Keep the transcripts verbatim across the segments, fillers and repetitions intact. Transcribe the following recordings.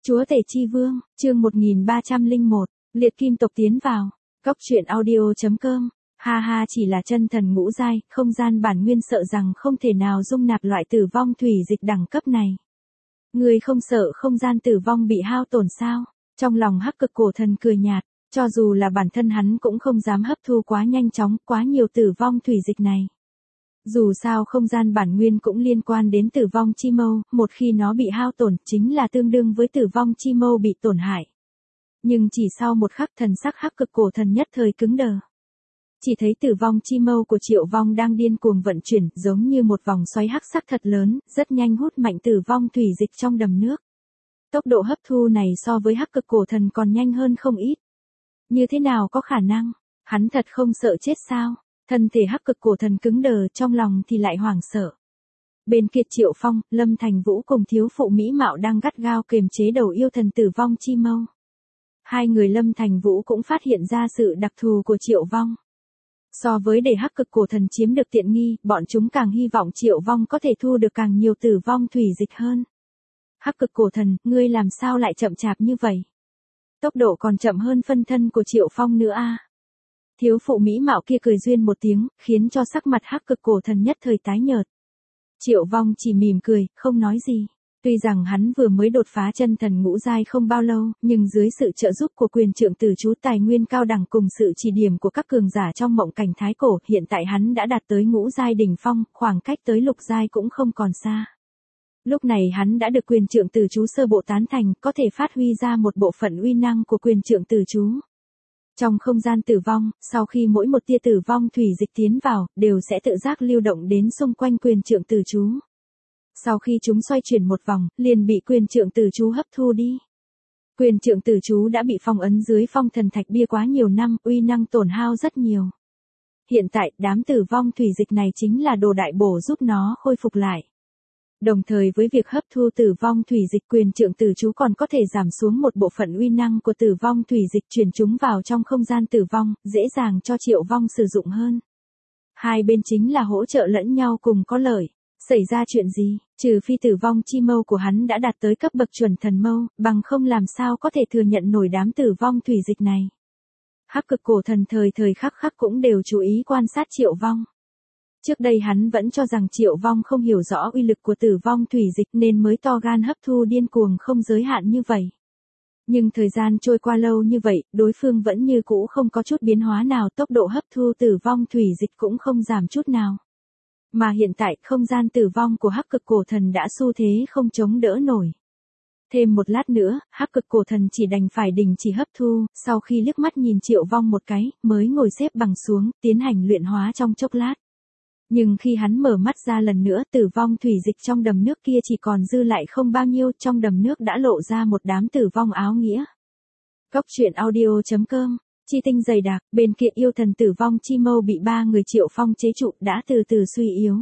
Chúa tể chi vương, chương một nghìn ba trăm lẻ một, liệt kim tộc tiến vào. Góc truyện audio.com. Ha ha, chỉ là chân thần ngũ giai, không gian bản nguyên sợ rằng không thể nào dung nạp loại tử vong thủy dịch đẳng cấp này. Người không sợ không gian tử vong bị hao tổn sao? Trong lòng Hắc Cực Cổ Thần cười nhạt, cho dù là bản thân hắn cũng không dám hấp thu quá nhanh chóng, quá nhiều tử vong thủy dịch này. Dù sao không gian bản nguyên cũng liên quan đến tử vong chi mâu, một khi nó bị hao tổn chính là tương đương với tử vong chi mâu bị tổn hại. Nhưng chỉ sau một khắc thần sắc Hắc Cực Cổ Thần nhất thời cứng đờ. Chỉ thấy tử vong chi mâu của Triệu Vong đang điên cuồng vận chuyển, giống như một vòng xoáy hắc sắc thật lớn, rất nhanh hút mạnh tử vong thủy dịch trong đầm nước. Tốc độ hấp thu này so với Hắc Cực Cổ Thần còn nhanh hơn không ít. Như thế nào có khả năng? Hắn thật không sợ chết sao? Thân thể Hắc Cực Cổ Thần cứng đờ, trong lòng thì lại hoảng sợ. Bên kia Triệu Phong, Lâm Thành Vũ cùng thiếu phụ mỹ mạo đang gắt gao kiềm chế đầu yêu thần tử vong chi mâu. Hai người Lâm Thành Vũ cũng phát hiện ra sự đặc thù của Triệu Vong. So với để Hắc Cực Cổ Thần chiếm được tiện nghi, bọn chúng càng hy vọng Triệu Vong có thể thu được càng nhiều tử vong thủy dịch hơn. Hắc Cực Cổ Thần, ngươi làm sao lại chậm chạp như vậy? Tốc độ còn chậm hơn phân thân của Triệu Phong nữa a. Thiếu phụ mỹ mạo kia cười duyên một tiếng, khiến cho sắc mặt Hắc Cực Cổ Thần nhất thời tái nhợt. Triệu Vong chỉ mỉm cười, không nói gì. Tuy rằng hắn vừa mới đột phá chân thần ngũ giai không bao lâu, nhưng dưới sự trợ giúp của quyền trượng tử chú tài nguyên cao đẳng cùng sự chỉ điểm của các cường giả trong mộng cảnh thái cổ, hiện tại hắn đã đạt tới ngũ giai đỉnh phong, khoảng cách tới lục giai cũng không còn xa. Lúc này hắn đã được quyền trượng tử chú sơ bộ tán thành, có thể phát huy ra một bộ phận uy năng của quyền trượng tử chú. Trong không gian tử vong, sau khi mỗi một tia tử vong thủy dịch tiến vào, đều sẽ tự giác lưu động đến xung quanh quyền trượng tử chú. Sau khi chúng xoay chuyển một vòng, liền bị quyền trượng tử chú hấp thu đi. Quyền trượng tử chú đã bị phong ấn dưới phong thần thạch bia quá nhiều năm, uy năng tổn hao rất nhiều. Hiện tại, đám tử vong thủy dịch này chính là đồ đại bổ giúp nó khôi phục lại. Đồng thời với việc hấp thu tử vong thủy dịch, quyền trượng tử chú còn có thể giảm xuống một bộ phận uy năng của tử vong thủy dịch, chuyển chúng vào trong không gian tử vong, dễ dàng cho Triệu Vong sử dụng hơn. Hai bên chính là hỗ trợ lẫn nhau cùng có lợi. Xảy ra chuyện gì? Trừ phi tử vong chi mâu của hắn đã đạt tới cấp bậc chuẩn thần mâu, bằng không làm sao có thể thừa nhận nổi đám tử vong thủy dịch này. Hắc Cực Cổ Thần thời thời khắc khắc cũng đều chú ý quan sát Triệu Vong. Trước đây hắn vẫn cho rằng Triệu Vong không hiểu rõ uy lực của tử vong thủy dịch nên mới to gan hấp thu điên cuồng không giới hạn như vậy. Nhưng thời gian trôi qua lâu như vậy, đối phương vẫn như cũ không có chút biến hóa nào, tốc độ hấp thu tử vong thủy dịch cũng không giảm chút nào. Mà hiện tại, không gian tử vong của Hắc Cực Cổ Thần đã xu thế không chống đỡ nổi. Thêm một lát nữa, Hắc Cực Cổ Thần chỉ đành phải đình chỉ hấp thu, sau khi liếc mắt nhìn Triệu Vong một cái, mới ngồi xếp bằng xuống, tiến hành luyện hóa trong chốc lát. Nhưng khi hắn mở mắt ra lần nữa, tử vong thủy dịch trong đầm nước kia chỉ còn dư lại không bao nhiêu, trong đầm nước đã lộ ra một đám tử vong áo nghĩa. Góc truyện audio.com. Chi tinh dày đặc, bên kia yêu thần tử vong chi mâu bị ba người Triệu Phong chế trụ, đã từ từ suy yếu.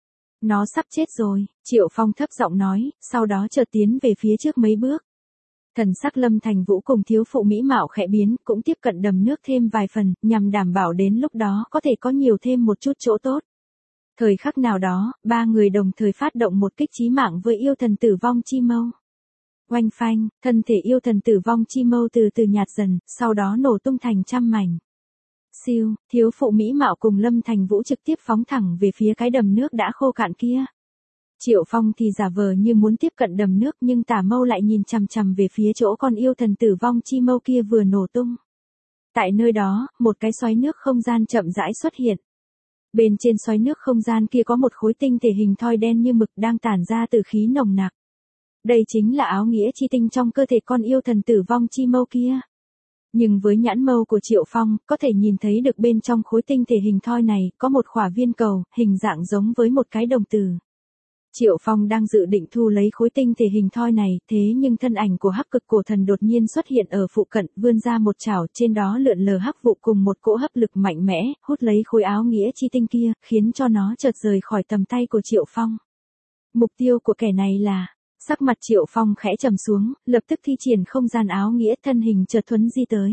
Nó sắp chết rồi, Triệu Phong thấp giọng nói, sau đó chợt tiến về phía trước mấy bước. Thần sắc Lâm Thành Vũ cùng thiếu phụ mỹ mạo khẽ biến, cũng tiếp cận đầm nước thêm vài phần, nhằm đảm bảo đến lúc đó có thể có nhiều thêm một chút chỗ tốt. Thời khắc nào đó, ba người đồng thời phát động một kích chí mạng với yêu thần tử vong chi mâu. Oanh phanh, thân thể yêu thần tử vong chi mâu từ từ nhạt dần, sau đó nổ tung thành trăm mảnh. Siêu, thiếu phụ mỹ mạo cùng Lâm Thành Vũ trực tiếp phóng thẳng về phía cái đầm nước đã khô cạn kia. Triệu Phong thì giả vờ như muốn tiếp cận đầm nước, nhưng tả mâu lại nhìn chằm chằm về phía chỗ con yêu thần tử vong chi mâu kia vừa nổ tung. Tại nơi đó, một cái xoáy nước không gian chậm rãi xuất hiện. Bên trên xoáy nước không gian kia có một khối tinh thể hình thoi đen như mực đang tản ra từ khí nồng nặc. Đây chính là áo nghĩa chi tinh trong cơ thể con yêu thần tử vong chi mâu kia. Nhưng với nhãn mâu của Triệu Phong, có thể nhìn thấy được bên trong khối tinh thể hình thoi này, có một khỏa viên cầu, hình dạng giống với một cái đồng tử. Triệu Phong đang dự định thu lấy khối tinh thể hình thoi này, thế nhưng thân ảnh của Hắc Cực Cổ Thần đột nhiên xuất hiện ở phụ cận, vươn ra một chảo, trên đó lượn lờ hắc vụ cùng một cỗ hấp lực mạnh mẽ, hút lấy khối áo nghĩa chi tinh kia, khiến cho nó chợt rời khỏi tầm tay của Triệu Phong. Mục tiêu của kẻ này là... Sắc mặt Triệu Phong khẽ trầm xuống, lập tức thi triển không gian áo nghĩa, thân hình chợt thuấn di tới.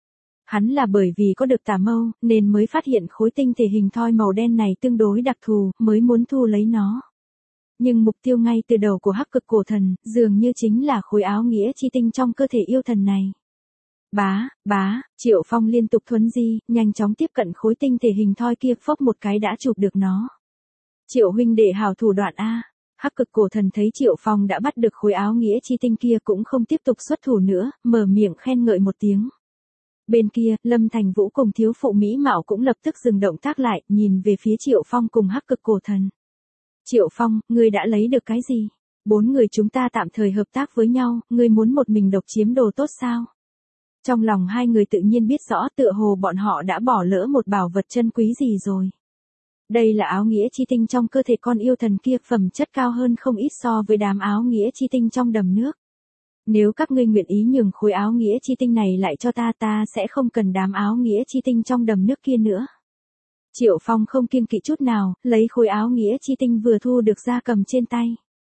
Hắn là bởi vì có được tà mâu, nên mới phát hiện khối tinh thể hình thoi màu đen này tương đối đặc thù, mới muốn thu lấy nó. Nhưng mục tiêu ngay từ đầu của hắc cực cổ thần, dường như chính là khối áo nghĩa chi tinh trong cơ thể yêu thần này. Bá, bá, Triệu Phong liên tục thuấn di, nhanh chóng tiếp cận khối tinh thể hình thoi kia, phốc một cái đã chụp được nó. Triệu huynh đệ hào thủ đoạn A. Hắc cực cổ thần thấy Triệu Phong đã bắt được khối áo nghĩa chi tinh kia cũng không tiếp tục xuất thủ nữa, mở miệng khen ngợi một tiếng. Bên kia, Lâm Thành Vũ cùng thiếu phụ Mỹ Mạo cũng lập tức dừng động tác lại, nhìn về phía Triệu Phong cùng hắc cực cổ thần. Triệu Phong, ngươi đã lấy được cái gì? Bốn người chúng ta tạm thời hợp tác với nhau, ngươi muốn một mình độc chiếm đồ tốt sao? Trong lòng hai người tự nhiên biết rõ tựa hồ bọn họ đã bỏ lỡ một bảo vật chân quý gì rồi. Đây là áo nghĩa chi tinh trong cơ thể con yêu thần kia, phẩm chất cao hơn không ít so với đám áo nghĩa chi tinh trong đầm nước. Nếu các ngươi nguyện ý nhường khối áo nghĩa chi tinh này lại cho ta, ta sẽ không cần đám áo nghĩa chi tinh trong đầm nước kia nữa. Triệu Phong không kiêng kỵ chút nào, lấy khối áo nghĩa chi tinh vừa thu được ra cầm trên tay.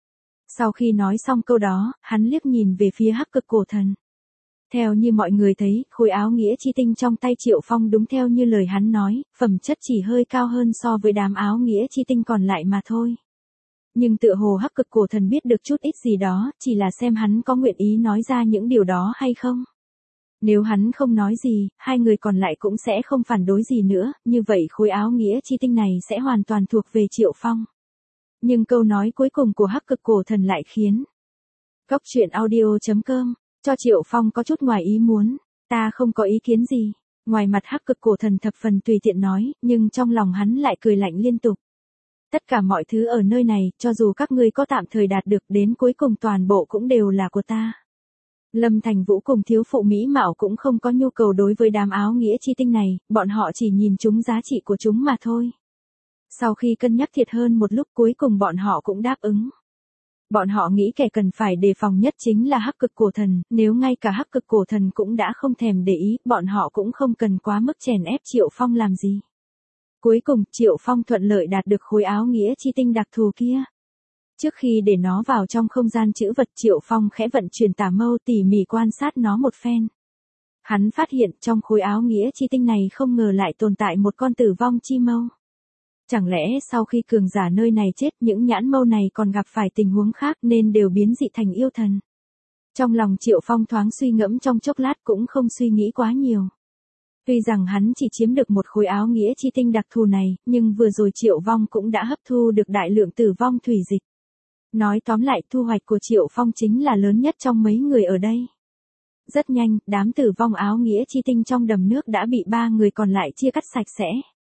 Sau khi nói xong câu đó, hắn liếc nhìn về phía hắc cực cổ thần. Theo như mọi người thấy, khối áo nghĩa chi tinh trong tay Triệu Phong đúng theo như lời hắn nói, phẩm chất chỉ hơi cao hơn so với đám áo nghĩa chi tinh còn lại mà thôi. Nhưng tựa hồ hắc cực cổ thần biết được chút ít gì đó, chỉ là xem hắn có nguyện ý nói ra những điều đó hay không. Nếu hắn không nói gì, hai người còn lại cũng sẽ không phản đối gì nữa, như vậy khối áo nghĩa chi tinh này sẽ hoàn toàn thuộc về Triệu Phong. Nhưng câu nói cuối cùng của hắc cực cổ thần lại khiến Cốc truyện audio chấm com cho Triệu Phong có chút ngoài ý muốn. Ta không có ý kiến gì. Ngoài mặt hắc cực cổ thần thập phần tùy tiện nói, nhưng trong lòng hắn lại cười lạnh liên tục. Tất cả mọi thứ ở nơi này, cho dù các ngươi có tạm thời đạt được, đến cuối cùng toàn bộ cũng đều là của ta. Lâm Thành Vũ cùng thiếu phụ Mỹ Mạo cũng không có nhu cầu đối với đám áo nghĩa chi tinh này, bọn họ chỉ nhìn chúng giá trị của chúng mà thôi. Sau khi cân nhắc thiệt hơn một lúc, cuối cùng bọn họ cũng đáp ứng. Bọn họ nghĩ kẻ cần phải đề phòng nhất chính là hắc cực cổ thần, nếu ngay cả hắc cực cổ thần cũng đã không thèm để ý, bọn họ cũng không cần quá mức chèn ép Triệu Phong làm gì. Cuối cùng, Triệu Phong thuận lợi đạt được khối áo nghĩa chi tinh đặc thù kia. Trước khi để nó vào trong không gian trữ vật, Triệu Phong khẽ vận chuyển tà mâu tỉ mỉ quan sát nó một phen. Hắn phát hiện trong khối áo nghĩa chi tinh này không ngờ lại tồn tại một con tử vong chi mâu. Chẳng lẽ sau khi cường giả nơi này chết, những nhãn mâu này còn gặp phải tình huống khác nên đều biến dị thành yêu thần. Trong lòng Triệu Phong thoáng suy ngẫm trong chốc lát cũng không suy nghĩ quá nhiều. Tuy rằng hắn chỉ chiếm được một khối áo nghĩa chi tinh đặc thù này, nhưng vừa rồi Triệu Phong cũng đã hấp thu được đại lượng tử vong thủy dịch. Nói tóm lại, thu hoạch của Triệu Phong chính là lớn nhất trong mấy người ở đây. Rất nhanh, đám tử vong áo nghĩa chi tinh trong đầm nước đã bị ba người còn lại chia cắt sạch sẽ.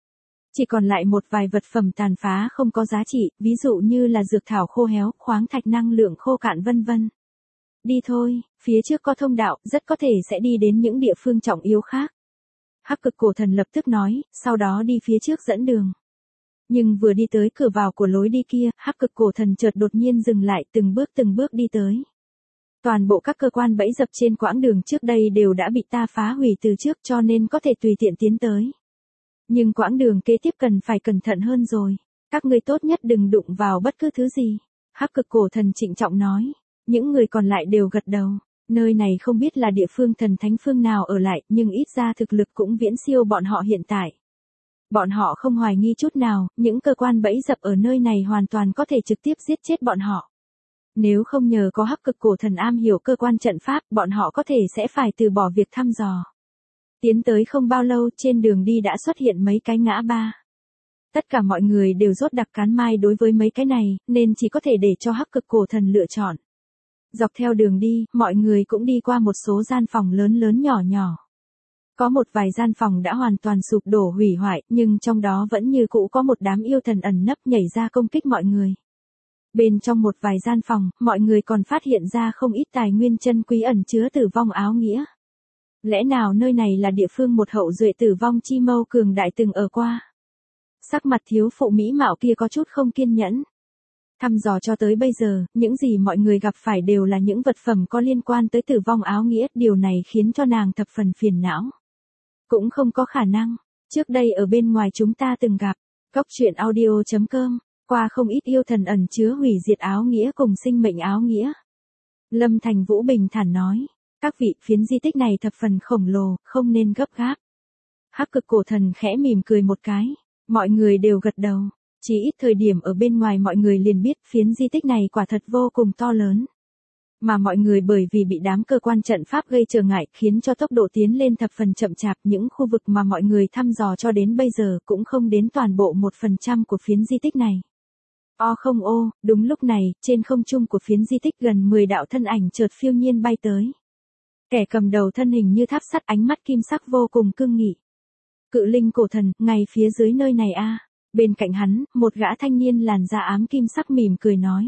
Chỉ còn lại một vài vật phẩm tàn phá không có giá trị, ví dụ như là dược thảo khô héo, khoáng thạch năng lượng khô cạn vân vân. Đi thôi, phía trước có thông đạo, rất có thể sẽ đi đến những địa phương trọng yếu khác. Hắc cực cổ thần lập tức nói, sau đó đi phía trước dẫn đường. Nhưng vừa đi tới cửa vào của lối đi kia, hắc cực cổ thần chợt đột nhiên dừng lại, từng bước từng bước đi tới. Toàn bộ các cơ quan bẫy dập trên quãng đường trước đây đều đã bị ta phá hủy từ trước, cho nên có thể tùy tiện tiến tới. Nhưng quãng đường kế tiếp cần phải cẩn thận hơn rồi. Các ngươi tốt nhất đừng đụng vào bất cứ thứ gì. Hắc cực cổ thần trịnh trọng nói. Những người còn lại đều gật đầu. Nơi này không biết là địa phương thần thánh phương nào ở lại, nhưng ít ra thực lực cũng viễn siêu bọn họ hiện tại. Bọn họ không hoài nghi chút nào, những cơ quan bẫy dập ở nơi này hoàn toàn có thể trực tiếp giết chết bọn họ. Nếu không nhờ có hắc cực cổ thần am hiểu cơ quan trận pháp, bọn họ có thể sẽ phải từ bỏ việc thăm dò. Tiến tới không bao lâu, trên đường đi đã xuất hiện mấy cái ngã ba. Tất cả mọi người đều rốt đặc cán mai đối với mấy cái này, nên chỉ có thể để cho hắc cực cổ thần lựa chọn. Dọc theo đường đi, mọi người cũng đi qua một số gian phòng lớn lớn nhỏ nhỏ. Có một vài gian phòng đã hoàn toàn sụp đổ hủy hoại, nhưng trong đó vẫn như cũ có một đám yêu thần ẩn nấp nhảy ra công kích mọi người. Bên trong một vài gian phòng, mọi người còn phát hiện ra không ít tài nguyên chân quý ẩn chứa tử vong áo nghĩa. Lẽ nào nơi này là địa phương một hậu duệ tử vong chi mâu cường đại từng ở qua? Sắc mặt thiếu phụ Mỹ Mạo kia có chút không kiên nhẫn. Thăm dò cho tới bây giờ, những gì mọi người gặp phải đều là những vật phẩm có liên quan tới tử vong áo nghĩa, điều này khiến cho nàng thập phần phiền não. Cũng không có khả năng, trước đây ở bên ngoài chúng ta từng gặp, cốc truyện audio chấm com, qua không ít yêu thần ẩn chứa hủy diệt áo nghĩa cùng sinh mệnh áo nghĩa. Lâm Thành Vũ bình thản nói, các vị, phiến di tích này thập phần khổng lồ, không nên gấp gáp. Hắc cực cổ thần khẽ mỉm cười một cái, mọi người đều gật đầu. Chỉ ít thời điểm ở bên ngoài mọi người liền biết phiến di tích này quả thật vô cùng to lớn. Mà mọi người bởi vì bị đám cơ quan trận pháp gây trở ngại khiến cho tốc độ tiến lên thập phần chậm chạp, những khu vực mà mọi người thăm dò cho đến bây giờ cũng không đến toàn bộ một phần trăm của phiến di tích này. O không ô, đúng lúc này, trên không trung của phiến di tích gần mười đạo thân ảnh chợt phiêu nhiên bay tới. Kẻ cầm đầu thân hình như tháp sắt, ánh mắt kim sắc vô cùng cương nghị. Cự linh cổ thần, ngay phía dưới nơi này a. Bên cạnh hắn, một gã thanh niên làn da ám kim sắc mỉm cười nói.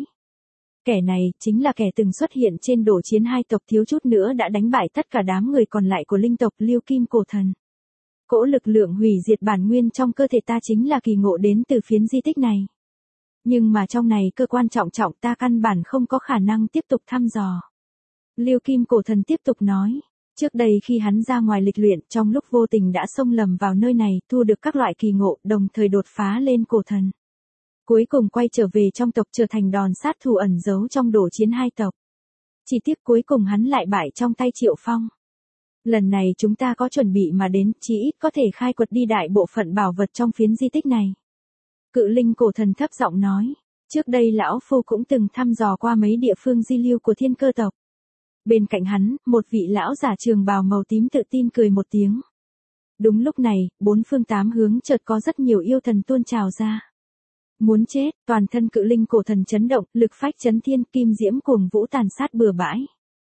Kẻ này, chính là kẻ từng xuất hiện trên đổ chiến hai tộc, thiếu chút nữa đã đánh bại tất cả đám người còn lại của linh tộc Liêu Kim Cổ Thần. Cỗ lực lượng hủy diệt bản nguyên trong cơ thể ta chính là kỳ ngộ đến từ phiến di tích này. Nhưng mà trong này cơ quan trọng trọng ta căn bản không có khả năng tiếp tục thăm dò. Liêu Kim Cổ Thần tiếp tục nói. Trước đây khi hắn ra ngoài lịch luyện, trong lúc vô tình đã xông lầm vào nơi này, thu được các loại kỳ ngộ, đồng thời đột phá lên cổ thần. Cuối cùng quay trở về trong tộc trở thành đòn sát thủ ẩn giấu trong đổ chiến hai tộc. Chỉ tiếc cuối cùng hắn lại bại trong tay Triệu Phong. Lần này chúng ta có chuẩn bị mà đến, chỉ ít có thể khai quật đi đại bộ phận bảo vật trong phiến di tích này. Cự linh cổ thần thấp giọng nói, trước đây lão phu cũng từng thăm dò qua mấy địa phương di lưu của thiên cơ tộc. Bên cạnh hắn, một vị lão giả trường bào màu tím tự tin cười một tiếng. Đúng lúc này, bốn phương tám hướng chợt có rất nhiều yêu thần tuôn trào ra. Muốn chết, toàn thân cự linh cổ thần chấn động, lực phách chấn thiên, kim diễm cuồng vũ tàn sát bừa bãi.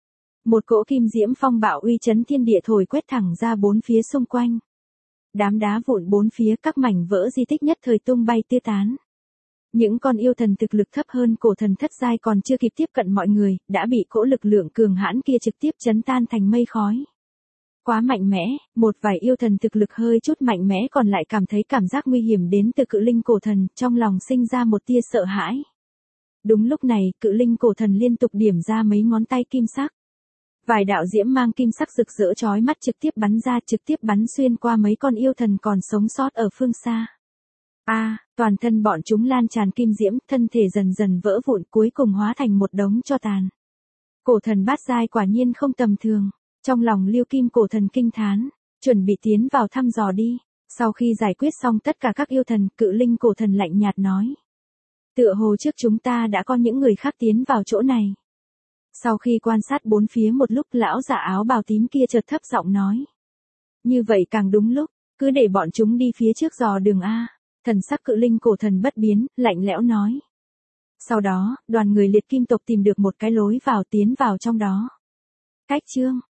Một cỗ kim diễm phong bạo uy chấn thiên địa thổi quét thẳng ra bốn phía xung quanh. Đám đá vụn bốn phía, các mảnh vỡ di tích nhất thời tung bay tứ tán. Những con yêu thần thực lực thấp hơn cổ thần thất giai còn chưa kịp tiếp cận mọi người, đã bị cỗ lực lượng cường hãn kia trực tiếp chấn tan thành mây khói. Quá mạnh mẽ, một vài yêu thần thực lực hơi chút mạnh mẽ còn lại cảm thấy cảm giác nguy hiểm đến từ cự linh cổ thần, trong lòng sinh ra một tia sợ hãi. Đúng lúc này, cự linh cổ thần liên tục điểm ra mấy ngón tay kim sắc. Vài đạo diễm mang kim sắc rực rỡ chói mắt trực tiếp bắn ra, trực tiếp bắn xuyên qua mấy con yêu thần còn sống sót ở phương xa. A, à, toàn thân bọn chúng lan tràn kim diễm, thân thể dần dần vỡ vụn, cuối cùng hóa thành một đống tro tàn. Cổ thần bát giai quả nhiên không tầm thường. Trong lòng Liêu Kim Cổ Thần kinh thán, chuẩn bị tiến vào thăm dò đi. Sau khi giải quyết xong tất cả các yêu thần, cự linh cổ thần lạnh nhạt nói. Tựa hồ trước chúng ta đã có những người khác tiến vào chỗ này. Sau khi quan sát bốn phía một lúc, lão giả áo bào tím kia chợt thấp giọng nói. Như vậy càng đúng lúc, cứ để bọn chúng đi phía trước dò đường A. Thần sắc cự linh cổ thần bất biến, lạnh lẽo nói. Sau đó, đoàn người liệt kim tộc tìm được một cái lối vào tiến vào trong đó. Cách chương